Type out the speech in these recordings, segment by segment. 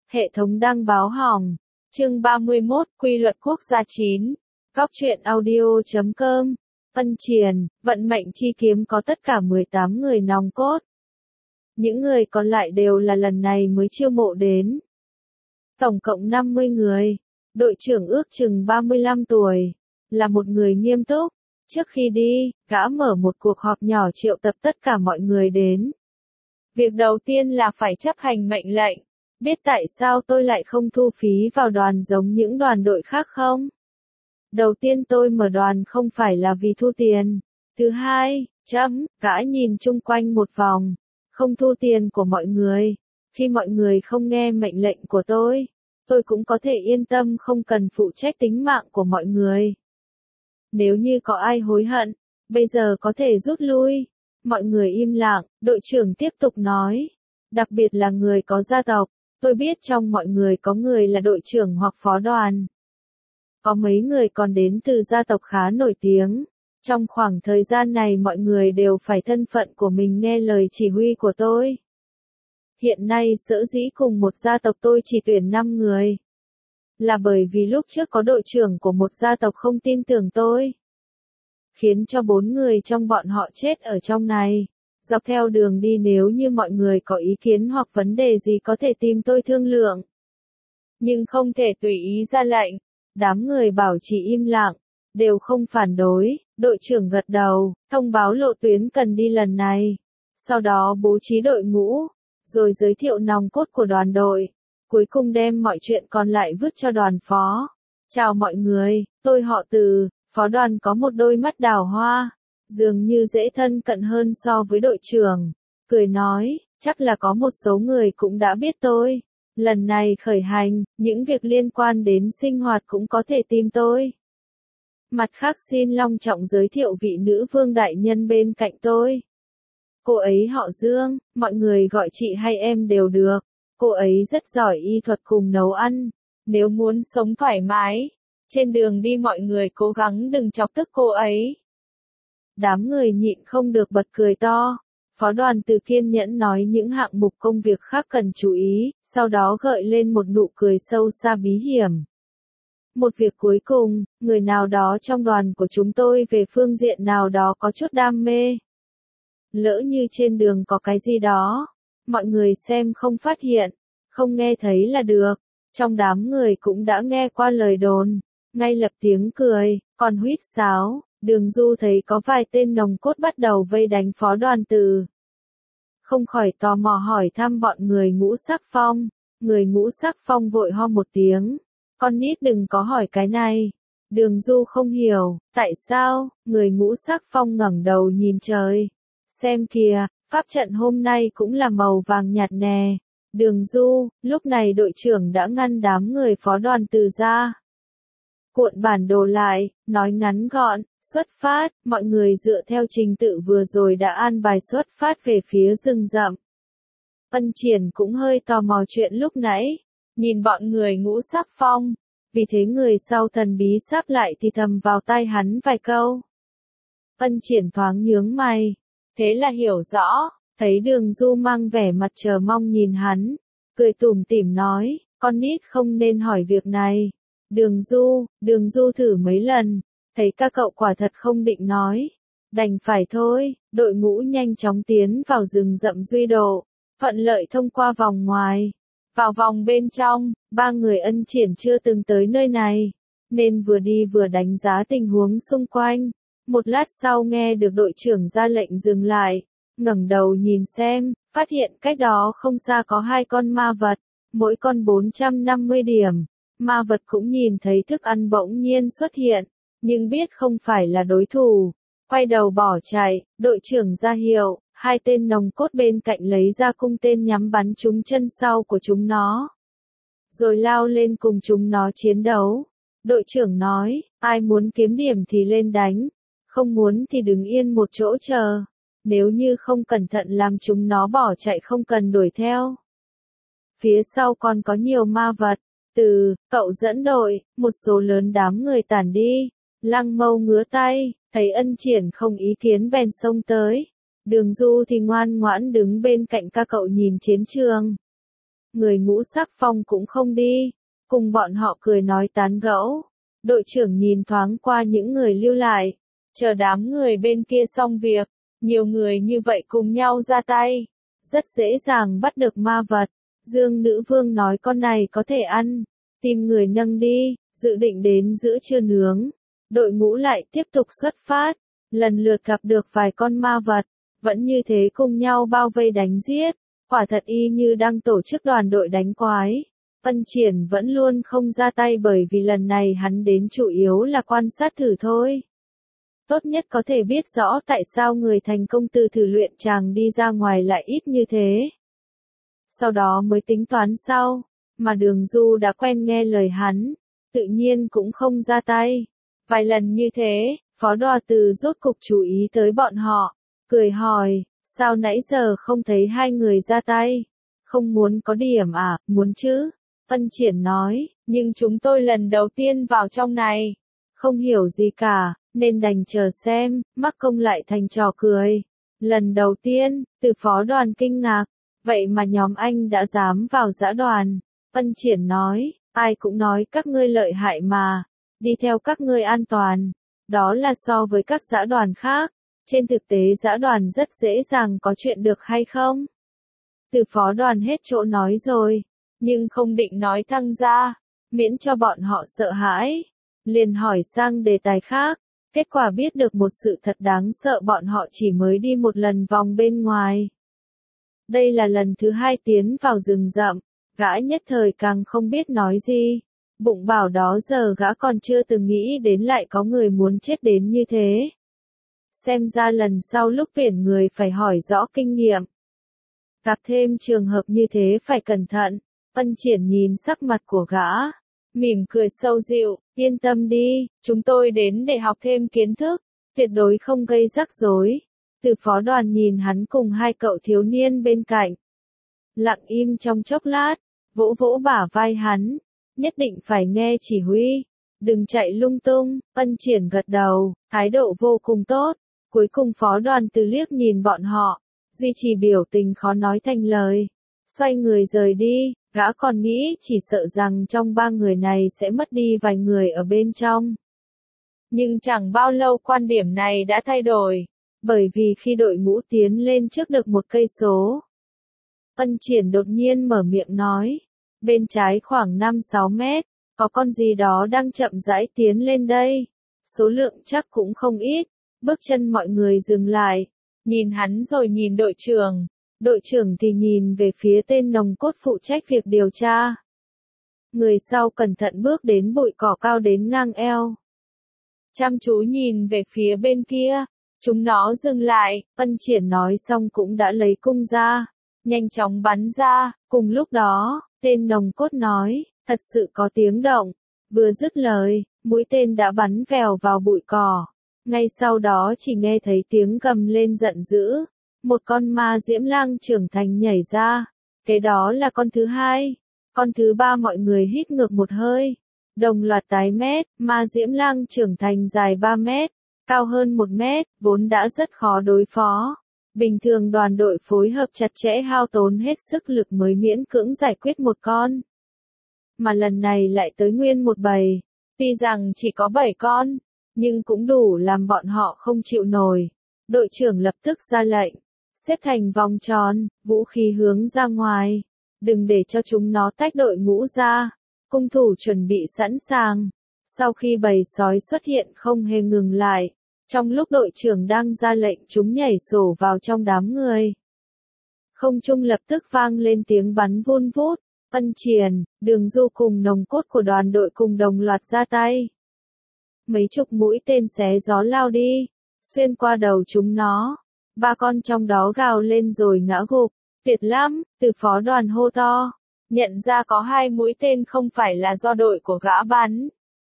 Hệ thống đăng báo hỏng. Chương 31, Quy luật quốc gia 9. Góc truyện audio.com. Ân Triền, vận mệnh chi kiếm có tất cả 18 người nòng cốt. Những người còn lại đều là lần này mới chiêu mộ đến. Tổng cộng 50 người. Đội trưởng ước chừng 35 tuổi. Là một người nghiêm túc. Trước khi đi, gã mở một cuộc họp nhỏ triệu tập tất cả mọi người đến. Việc đầu tiên là phải chấp hành mệnh lệnh. Biết tại sao tôi lại không thu phí vào đoàn giống những đoàn đội khác không? Đầu tiên tôi mở đoàn không phải là vì thu tiền. Thứ hai, gã nhìn chung quanh một vòng. Không thu tiền của mọi người. Khi mọi người không nghe mệnh lệnh của tôi cũng có thể yên tâm không cần phụ trách tính mạng của mọi người. Nếu như có ai hối hận, bây giờ có thể rút lui. Mọi người im lặng, đội trưởng tiếp tục nói. Đặc biệt là người có gia tộc. Tôi biết trong mọi người có người là đội trưởng hoặc phó đoàn. Có mấy người còn đến từ gia tộc khá nổi tiếng. Trong khoảng thời gian này mọi người đều phải thân phận của mình nghe lời chỉ huy của tôi. Hiện nay sở dĩ cùng một gia tộc tôi chỉ tuyển 5 người. Là bởi vì lúc trước có đội trưởng của một gia tộc không tin tưởng tôi. Khiến cho 4 người trong bọn họ chết ở trong này. Dọc theo đường đi nếu như mọi người có ý kiến hoặc vấn đề gì có thể tìm tôi thương lượng. Nhưng không thể tùy ý ra lệnh. Đám người bảo trì im lặng, đều không phản đối. Đội trưởng gật đầu, thông báo lộ tuyến cần đi lần này. Sau đó bố trí đội ngũ, rồi giới thiệu nòng cốt của đoàn đội. Cuối cùng đem mọi chuyện còn lại vứt cho đoàn phó. Chào mọi người, tôi họ Từ, phó đoàn có một đôi mắt đào hoa. Dường như dễ thân cận hơn so với đội trưởng. Cười nói, chắc là có một số người cũng đã biết tôi. Lần này khởi hành, những việc liên quan đến sinh hoạt cũng có thể tìm tôi. Mặt khác xin long trọng giới thiệu vị nữ vương đại nhân bên cạnh tôi. Cô ấy họ Dương, mọi người gọi chị hay em đều được. Cô ấy rất giỏi y thuật cùng nấu ăn. Nếu muốn sống thoải mái, trên đường đi mọi người cố gắng đừng chọc tức cô ấy. Đám người nhịn không được bật cười to. Phó đoàn Từ kiên nhẫn nói những hạng mục công việc khác cần chú ý, sau đó gợi lên một nụ cười sâu xa bí hiểm. Một việc cuối cùng, người nào đó trong đoàn của chúng tôi về phương diện nào đó có chút đam mê. Lỡ như trên đường có cái gì đó, mọi người xem không phát hiện, không nghe thấy là được. Trong đám người cũng đã nghe qua lời đồn, ngay lập tiếng cười, còn huýt sáo. Đường Du thấy có vài tên nòng cốt bắt đầu vây đánh phó đoàn Từ. Không khỏi tò mò hỏi thăm bọn người Ngũ Sắc Phong. Người Ngũ Sắc Phong vội ho một tiếng. Con nít đừng có hỏi cái này. Đường Du không hiểu, tại sao? Người Ngũ Sắc Phong ngẩng đầu nhìn trời. Xem kìa, pháp trận hôm nay cũng là màu vàng nhạt nè. Đường Du, lúc này đội trưởng đã ngăn đám người phó đoàn Từ ra. Cuộn bản đồ lại, nói ngắn gọn, xuất phát, mọi người dựa theo trình tự vừa rồi đã an bài xuất phát về phía rừng rậm. Ân Triển cũng hơi tò mò chuyện lúc nãy, nhìn bọn người Ngũ Sắc Phong, vì thế người sau thần bí sắp lại thì thầm vào tai hắn vài câu. Ân Triển thoáng nhướng mày, thế là hiểu rõ, thấy Đường Du mang vẻ mặt chờ mong nhìn hắn, cười tủm tỉm nói, con nít không nên hỏi việc này. Đường Du thử mấy lần, thấy các cậu quả thật không định nói. Đành phải thôi, đội ngũ nhanh chóng tiến vào rừng rậm Duy Độ, thuận lợi thông qua vòng ngoài. Vào vòng bên trong, 3 người Ân Triển chưa từng tới nơi này, nên vừa đi vừa đánh giá tình huống xung quanh. Một lát sau nghe được đội trưởng ra lệnh dừng lại, ngẩng đầu nhìn xem, phát hiện cách đó không xa có 2 con ma vật, mỗi con 450 điểm. Ma vật cũng nhìn thấy thức ăn bỗng nhiên xuất hiện, nhưng biết không phải là đối thủ. Quay đầu bỏ chạy, đội trưởng ra hiệu, 2 tên nòng cốt bên cạnh lấy ra cung tên nhắm bắn trúng chân sau của chúng nó. Rồi lao lên cùng chúng nó chiến đấu. Đội trưởng nói, ai muốn kiếm điểm thì lên đánh, không muốn thì đứng yên một chỗ chờ. Nếu như không cẩn thận làm chúng nó bỏ chạy không cần đuổi theo. Phía sau còn có nhiều ma vật. Từ, cậu dẫn đội, một số lớn đám người tản đi. Lăng Mâu ngứa tay, thấy Ân Triển không ý kiến bèn xông tới. Đường Du thì ngoan ngoãn đứng bên cạnh các cậu nhìn chiến trường. người ngũ sắc phong cũng không đi, cùng bọn họ cười nói tán gẫu. Đội trưởng nhìn thoáng qua những người lưu lại, chờ đám người bên kia xong việc, nhiều người như vậy cùng nhau ra tay, rất dễ dàng bắt được ma vật. Dương Nữ Vương nói con này có thể ăn, tìm người nâng đi, dự định đến giữa trưa nướng. Đội ngũ lại tiếp tục xuất phát, lần lượt gặp được vài con ma vật, vẫn như thế cùng nhau bao vây đánh giết, quả thật y như đang tổ chức đoàn đội đánh quái. Ân Triển vẫn luôn không ra tay bởi vì lần này hắn đến chủ yếu là quan sát thử thôi. Tốt nhất có thể biết rõ tại sao người thành công từ thử luyện chàng đi ra ngoài lại ít như thế. Sau đó mới tính toán sau, mà Đường Du đã quen nghe lời hắn, tự nhiên cũng không ra tay. Vài lần như thế, Phó Đoà Từ rốt cục chú ý tới bọn họ, cười hỏi, sao nãy giờ không thấy hai người ra tay? Không muốn có điểm à, muốn chứ? Ân Triển nói, nhưng chúng tôi lần đầu tiên vào trong này, không hiểu gì cả, nên đành chờ xem. Mắc Công lại thành trò cười. Lần đầu tiên, Từ Phó Đoàn kinh ngạc, vậy mà nhóm anh đã dám vào dã đoàn. Ân Triển nói, ai cũng nói các ngươi lợi hại mà, đi theo các ngươi an toàn, đó là so với các dã đoàn khác, trên thực tế dã đoàn rất dễ dàng có chuyện được hay không? Từ Phó Đoàn hết chỗ nói rồi, nhưng không định nói thăng ra, miễn cho bọn họ sợ hãi, liền hỏi sang đề tài khác, kết quả biết được một sự thật đáng sợ, bọn họ chỉ mới đi một lần vòng bên ngoài. Đây là lần thứ hai tiến vào rừng rậm, gã nhất thời càng không biết nói gì, bụng bảo đó giờ gã còn chưa từng nghĩ đến lại có người muốn chết đến như thế. Xem ra lần sau lúc tuyển người phải hỏi rõ kinh nghiệm. Gặp thêm trường hợp như thế phải cẩn thận. Ân Triển nhìn sắc mặt của gã, mỉm cười sâu dịu, yên tâm đi, chúng tôi đến để học thêm kiến thức, tuyệt đối không gây rắc rối. Từ Phó Đoàn nhìn hắn cùng hai cậu thiếu niên bên cạnh, lặng im trong chốc lát, vỗ vỗ bả vai hắn, nhất định phải nghe chỉ huy, đừng chạy lung tung. Ân Triển gật đầu, thái độ vô cùng tốt. Cuối cùng Phó Đoàn Từ liếc nhìn bọn họ, duy trì biểu tình khó nói thành lời, xoay người rời đi. Gã còn nghĩ chỉ sợ rằng trong ba người này sẽ mất đi vài người ở bên trong. Nhưng chẳng bao lâu quan điểm này đã thay đổi, bởi vì khi đội ngũ tiến lên trước được 1 cây số, Ân Triển đột nhiên mở miệng nói, bên trái khoảng 5-6 mét, có con gì đó đang chậm rãi tiến lên đây, số lượng chắc cũng không ít. Bước chân mọi người dừng lại, nhìn hắn rồi nhìn đội trưởng. Đội trưởng thì nhìn về phía tên nòng cốt phụ trách việc điều tra. Người sau cẩn thận bước đến bụi cỏ cao đến ngang eo, chăm chú nhìn về phía bên kia. Chúng nó dừng lại, Ân Triển nói xong cũng đã lấy cung ra, nhanh chóng bắn ra. Cùng lúc đó, tên nòng cốt nói, thật sự có tiếng động. Vừa dứt lời, mũi tên đã bắn vèo vào bụi cỏ. Ngay sau đó chỉ nghe thấy tiếng gầm lên giận dữ. Một con ma diễm lang trưởng thành nhảy ra. Cái đó là con thứ hai. Con thứ ba mọi người hít ngược một hơi. Đồng loạt tái mét, ma diễm lang trưởng thành dài 3 mét, cao hơn 1 mét, vốn đã rất khó đối phó. Bình thường đoàn đội phối hợp chặt chẽ hao tốn hết sức lực mới miễn cưỡng giải quyết một con. Mà lần này lại tới nguyên một bầy. Tuy rằng chỉ có 7 con, nhưng cũng đủ làm bọn họ không chịu nổi. Đội trưởng lập tức ra lệnh, xếp thành vòng tròn, vũ khí hướng ra ngoài. Đừng để cho chúng nó tách đội ngũ ra. Cung thủ chuẩn bị sẵn sàng. Sau khi bầy sói xuất hiện không hề ngừng lại. Trong lúc đội trưởng đang ra lệnh chúng nhảy sổ vào trong đám người. Không trung lập tức vang lên tiếng bắn vun vút. Ân Triển, Đường Du cùng nòng cốt của đoàn đội cùng đồng loạt ra tay. Mấy chục mũi tên xé gió lao đi, xuyên qua đầu chúng nó. 3 con trong đó gào lên rồi ngã gục. Tuyệt lắm, Từ Phó Đoàn hô to. Nhận ra có 2 mũi tên không phải là do đội của gã bắn.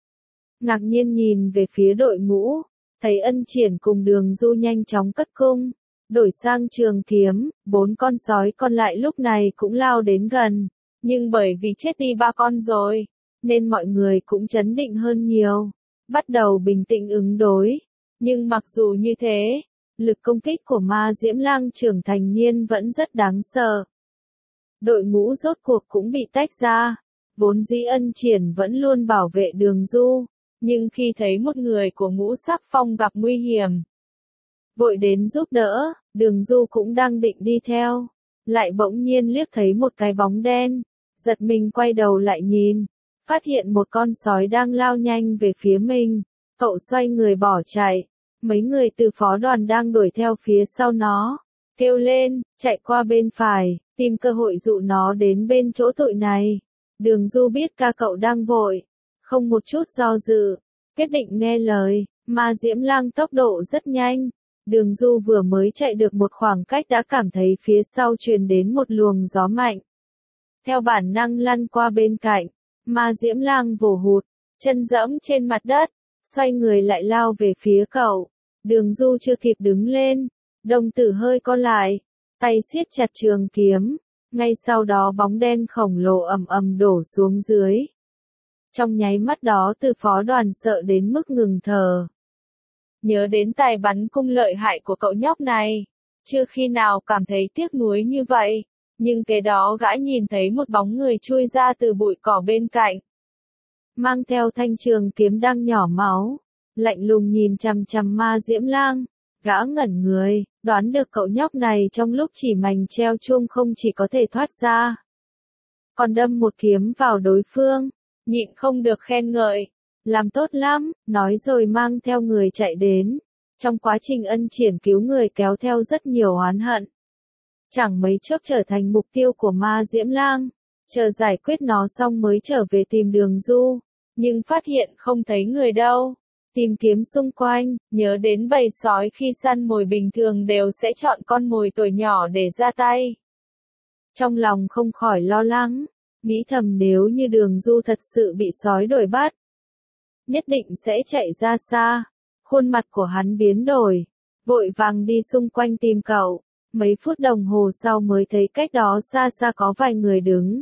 Ngạc nhiên nhìn về phía đội ngũ, thấy Ân Triển cùng Đường Du nhanh chóng cất cung, đổi sang trường kiếm. 4 con sói còn lại lúc này cũng lao đến gần, nhưng bởi vì chết đi 3 con rồi, nên mọi người cũng trấn định hơn nhiều, bắt đầu bình tĩnh ứng đối. Nhưng mặc dù như thế, lực công kích của ma diễm lang trưởng thành niên vẫn rất đáng sợ. đội ngũ rốt cuộc cũng bị tách ra. Vốn dĩ Ân Triển vẫn luôn bảo vệ Đường Du, nhưng khi thấy một người của Ngũ Sắc Phong gặp nguy hiểm, vội đến giúp đỡ. Đường Du cũng đang định đi theo, lại bỗng nhiên liếc thấy một cái bóng đen, giật mình quay đầu lại nhìn, phát hiện một con sói đang lao nhanh về phía mình. Cậu xoay người bỏ chạy, mấy người từ phó đoàn đang đuổi theo phía sau nó, kêu lên, chạy qua bên phải, tìm cơ hội dụ nó đến bên chỗ tụi này. Đường Du biết ca cậu đang vội, không một chút do dự, quyết định nghe lời. Ma Diễm Lang tốc độ rất nhanh, Đường Du vừa mới chạy được một khoảng cách đã cảm thấy phía sau truyền đến một luồng gió mạnh. Theo bản năng lăn qua bên cạnh, Ma Diễm Lang vồ hụt, chân giẫm trên mặt đất, xoay người lại lao về phía cậu. Đường Du chưa kịp đứng lên, đồng tử hơi co lại, tay siết chặt trường kiếm, ngay sau đó bóng đen khổng lồ ầm ầm đổ xuống dưới. Trong nháy mắt đó Từ phó đoàn sợ đến mức ngừng thở. Nhớ đến tài bắn cung lợi hại của cậu nhóc này, chưa khi nào cảm thấy tiếc nuối như vậy, nhưng kế đó gã nhìn thấy một bóng người chui ra từ bụi cỏ bên cạnh, mang theo thanh trường kiếm đang nhỏ máu, lạnh lùng nhìn chằm chằm Ma Diễm Lang. Gã ngẩn người, đoán được cậu nhóc này trong lúc chỉ mảnh treo chuông không chỉ có thể thoát ra, còn đâm một kiếm vào đối phương, nhịn không được khen ngợi. Làm tốt lắm, nói rồi mang theo người chạy đến. Trong quá trình Ân Triển cứu người kéo theo rất nhiều oán hận. Chẳng mấy chốc trở thành mục tiêu của Ma Diễm Lang. Chờ giải quyết nó xong mới trở về tìm Đường Du. Nhưng phát hiện không thấy người đâu. Tìm kiếm xung quanh, nhớ đến bầy sói khi săn mồi bình thường đều sẽ chọn con mồi tuổi nhỏ để ra tay. Trong lòng không khỏi lo lắng, nghĩ thầm nếu như Đường Du thật sự bị sói đuổi bắt, nhất định sẽ chạy ra xa. Khuôn mặt của hắn biến đổi, vội vàng đi xung quanh tìm cậu. Mấy phút đồng hồ sau mới thấy cách đó xa xa có vài người đứng.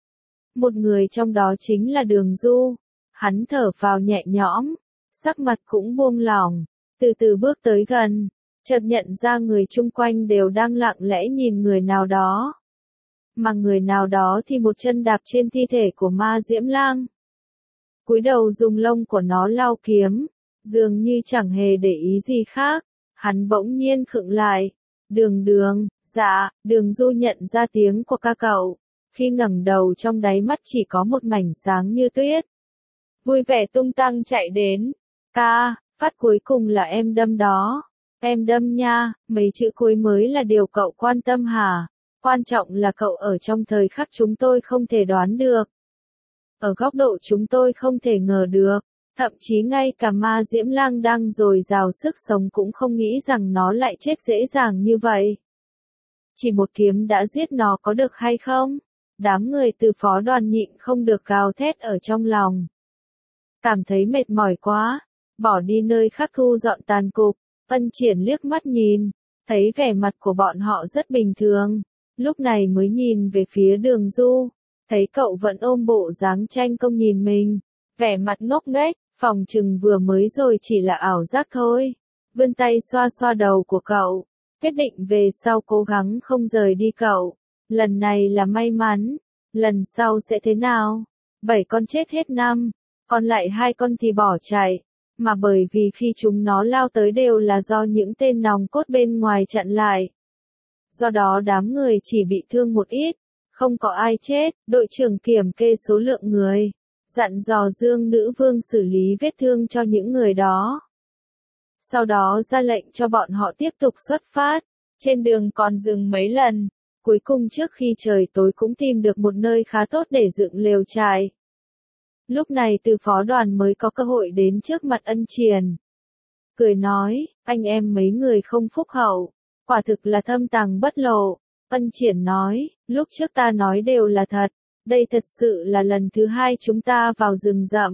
Một người trong đó chính là Đường Du. Hắn thở phào nhẹ nhõm, sắc mặt cũng buông lỏng, từ từ bước tới gần, chợt nhận ra người chung quanh đều đang lặng lẽ nhìn người nào đó. Mà người nào đó thì một chân đạp trên thi thể của Ma Diễm Lang, cúi đầu dùng lông của nó lau kiếm, dường như chẳng hề để ý gì khác. Hắn bỗng nhiên khựng lại. Đường, dạ. Đường Du nhận ra tiếng của ca cậu. Khi ngẩng đầu trong đáy mắt chỉ có một mảnh sáng như tuyết. Vui vẻ tung tăng chạy đến. Ca, phát cuối cùng là em đâm đó. Em đâm nha, mấy chữ cuối mới là điều cậu quan tâm hả? Quan trọng là cậu ở trong thời khắc chúng tôi không thể đoán được. Ở góc độ chúng tôi không thể ngờ được, thậm chí ngay cả Ma Diễm Lang đang dồi dào sức sống cũng không nghĩ rằng nó lại chết dễ dàng như vậy. Chỉ một kiếm đã giết nó có được hay không? Đám người từ phó đoàn nhịn không được gào thét ở trong lòng. Cảm thấy mệt mỏi quá, bỏ đi nơi khác thu dọn tàn cục. Ân Triển liếc mắt nhìn, thấy vẻ mặt của bọn họ rất bình thường, lúc này mới nhìn về phía Đường Du. Thấy cậu vẫn ôm bộ dáng tranh công nhìn mình, vẻ mặt ngốc nghếch, phòng chừng vừa mới rồi chỉ là ảo giác thôi. Vươn tay xoa xoa đầu của cậu, quyết định về sau cố gắng không rời đi cậu. Lần này là may mắn, lần sau sẽ thế nào? 7 con chết hết 5, còn lại 2 con thì bỏ chạy, mà bởi vì khi chúng nó lao tới đều là do những tên nòng cốt bên ngoài chặn lại. Do đó đám người chỉ bị thương một ít. Không có ai chết. Đội trưởng kiểm kê số lượng người, dặn dò Dương Nữ Vương xử lý vết thương cho những người đó. Sau đó ra lệnh cho bọn họ tiếp tục xuất phát. Trên đường còn dừng mấy lần, cuối cùng trước khi trời tối cũng tìm được một nơi khá tốt để dựng lều trại. Lúc này từ phó đoàn mới có cơ hội đến trước mặt Ân Triển. Cười nói, anh em mấy người không phúc hậu, quả thực là thâm tàng bất lộ. Ân Triển nói, lúc trước ta nói đều là thật, đây thật sự là lần thứ 2 chúng ta vào rừng rậm.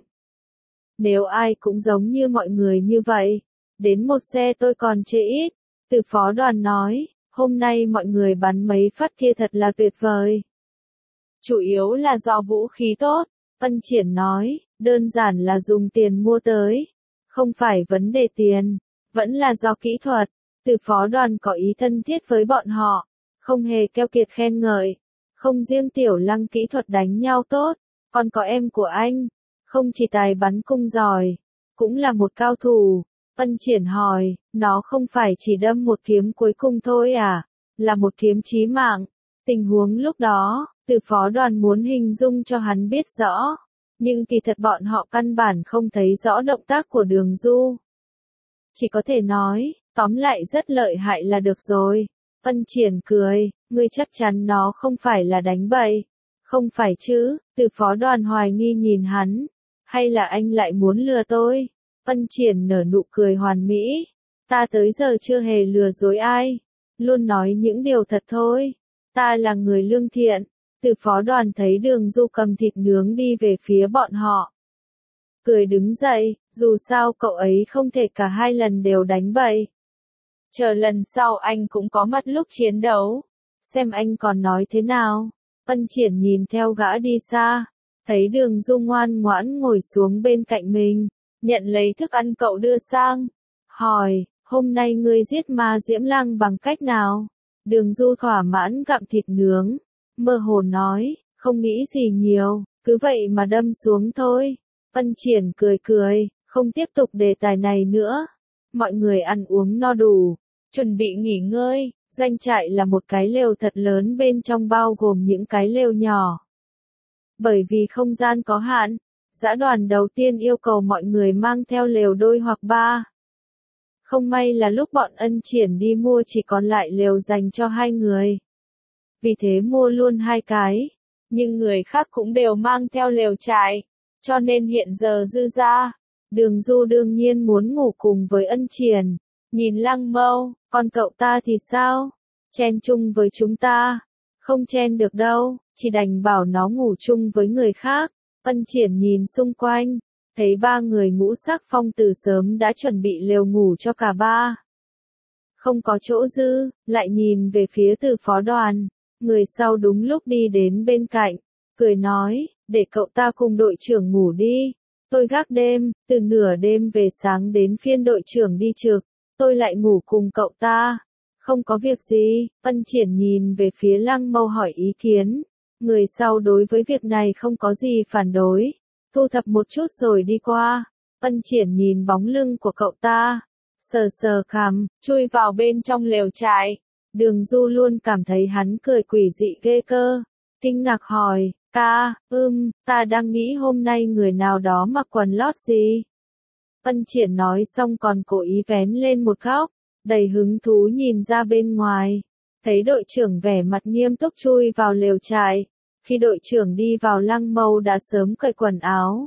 Nếu ai cũng giống như mọi người như vậy, đến một xe tôi còn chê ít. Từ phó đoàn nói, hôm nay mọi người bắn mấy phát kia thật là tuyệt vời. Chủ yếu là do vũ khí tốt. Ân Triển nói, đơn giản là dùng tiền mua tới. Không phải vấn đề tiền, vẫn là do kỹ thuật. Từ phó đoàn có ý thân thiết với bọn họ, không hề keo kiệt khen ngợi. Không riêng Tiểu Lăng kỹ thuật đánh nhau tốt, còn có em của anh, không chỉ tài bắn cung giỏi, cũng là một cao thủ. Ân Triển hỏi, nó không phải chỉ đâm một kiếm cuối cùng thôi à, là một kiếm chí mạng. Tình huống lúc đó, Từ phó đoàn muốn hình dung cho hắn biết rõ, nhưng kỳ thật bọn họ căn bản không thấy rõ động tác của Đường Du. Chỉ có thể nói, tóm lại rất lợi hại là được rồi. Ân Triển cười, ngươi chắc chắn nó không phải là đánh bậy. Không phải chứ, Từ phó đoàn hoài nghi nhìn hắn. Hay là anh lại muốn lừa tôi? Ân Triển nở nụ cười hoàn mỹ. Ta tới giờ chưa hề lừa dối ai. Luôn nói những điều thật thôi. Ta là người lương thiện. Từ phó đoàn thấy Đường Du cầm thịt nướng đi về phía bọn họ. Cười đứng dậy, dù sao cậu ấy không thể cả hai lần đều đánh bậy. Chờ lần sau anh cũng có mặt lúc chiến đấu. Xem anh còn nói thế nào. Ân Triển nhìn theo gã đi xa. Thấy Đường Du ngoan ngoãn ngồi xuống bên cạnh mình. Nhận lấy thức ăn cậu đưa sang. Hỏi, hôm nay ngươi giết ma Diễm Lang bằng cách nào? Đường Du thỏa mãn gặm thịt nướng. Mơ hồ nói, không nghĩ gì nhiều, cứ vậy mà đâm xuống thôi. Ân Triển cười cười, không tiếp tục đề tài này nữa. Mọi người ăn uống no đủ, chuẩn bị nghỉ ngơi. Doanh trại là một cái lều thật lớn, bên trong bao gồm những cái lều nhỏ. Bởi vì không gian có hạn, dã đoàn đầu tiên yêu cầu mọi người mang theo lều đôi hoặc ba. Không may là lúc bọn Ân Triển đi mua chỉ còn lại lều dành cho 2 người. Vì thế mua luôn 2 cái, nhưng người khác cũng đều mang theo lều trại, cho nên hiện giờ dư ra. Đường Du đương nhiên muốn ngủ cùng với Ân Triển. Nhìn Lăng Mâu, còn cậu ta thì sao? Chen chung với chúng ta? Không chen được đâu, chỉ đành bảo nó ngủ chung với người khác. Ân Triển nhìn xung quanh, thấy 3 người ngũ sắc phong từ sớm đã chuẩn bị lều ngủ cho cả ba. Không có chỗ dư, lại nhìn về phía Từ phó đoàn. Người sau đúng lúc đi đến bên cạnh, cười nói, để cậu ta cùng đội trưởng ngủ đi. Tôi gác đêm, từ nửa đêm về sáng đến phiên đội trưởng đi trực, tôi lại ngủ cùng cậu ta. Không có việc gì. Ân Triển nhìn về phía Lăng Mâu hỏi ý kiến. Người sau đối với việc này không có gì phản đối, thu thập một chút rồi đi qua. Ân Triển nhìn bóng lưng của cậu ta, sờ sờ cằm, chui vào bên trong lều trại. Đường Du luôn cảm thấy hắn cười quỷ dị ghê cơ. Kinh ngạc hỏi, ca, ta đang nghĩ hôm nay người nào đó mặc quần lót gì. Ân Triển nói xong còn cố ý vén lên một góc, đầy hứng thú nhìn ra bên ngoài. Thấy đội trưởng vẻ mặt nghiêm túc chui vào lều trại. Khi đội trưởng đi vào, Lăng Mâu đã sớm cởi quần áo.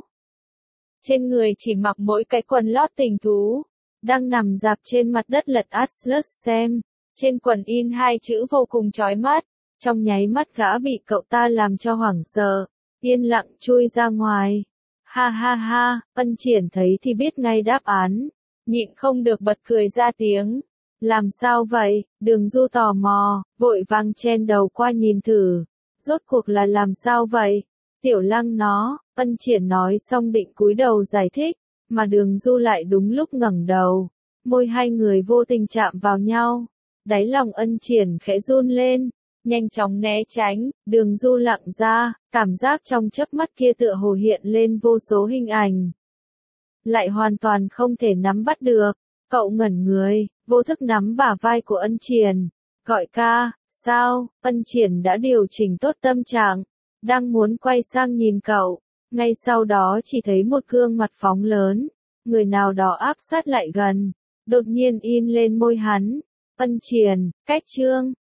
Trên người chỉ mặc mỗi cái quần lót tình thú. Đang nằm rạp trên mặt đất lật Atlas xem. Trên quần in 2 chữ vô cùng chói mắt. Trong nháy mắt gã bị cậu ta làm cho hoảng sợ. Yên lặng chui ra ngoài. Ha ha ha, Ân Triển thấy thì biết ngay đáp án. Nhịn không được bật cười ra tiếng. Làm sao vậy? Đường Du tò mò, vội vàng chen đầu qua nhìn thử. Rốt cuộc là làm sao vậy? Tiểu Lăng nó. Ân Triển nói xong định cúi đầu giải thích, mà Đường Du lại đúng lúc ngẩng đầu. Môi hai người vô tình chạm vào nhau. Đáy lòng Ân Triển khẽ run lên, nhanh chóng né tránh. Đường Du lặng ra, cảm giác trong chớp mắt kia tựa hồ hiện lên vô số hình ảnh. Lại hoàn toàn không thể nắm bắt được. Cậu ngẩn người, vô thức nắm bả vai của Ân Triển. Gọi ca, sao? Ân Triển đã điều chỉnh tốt tâm trạng, đang muốn quay sang nhìn cậu. Ngay sau đó chỉ thấy một gương mặt phóng lớn, người nào đó áp sát lại gần, đột nhiên in lên môi hắn. Ân Triển, cách chương.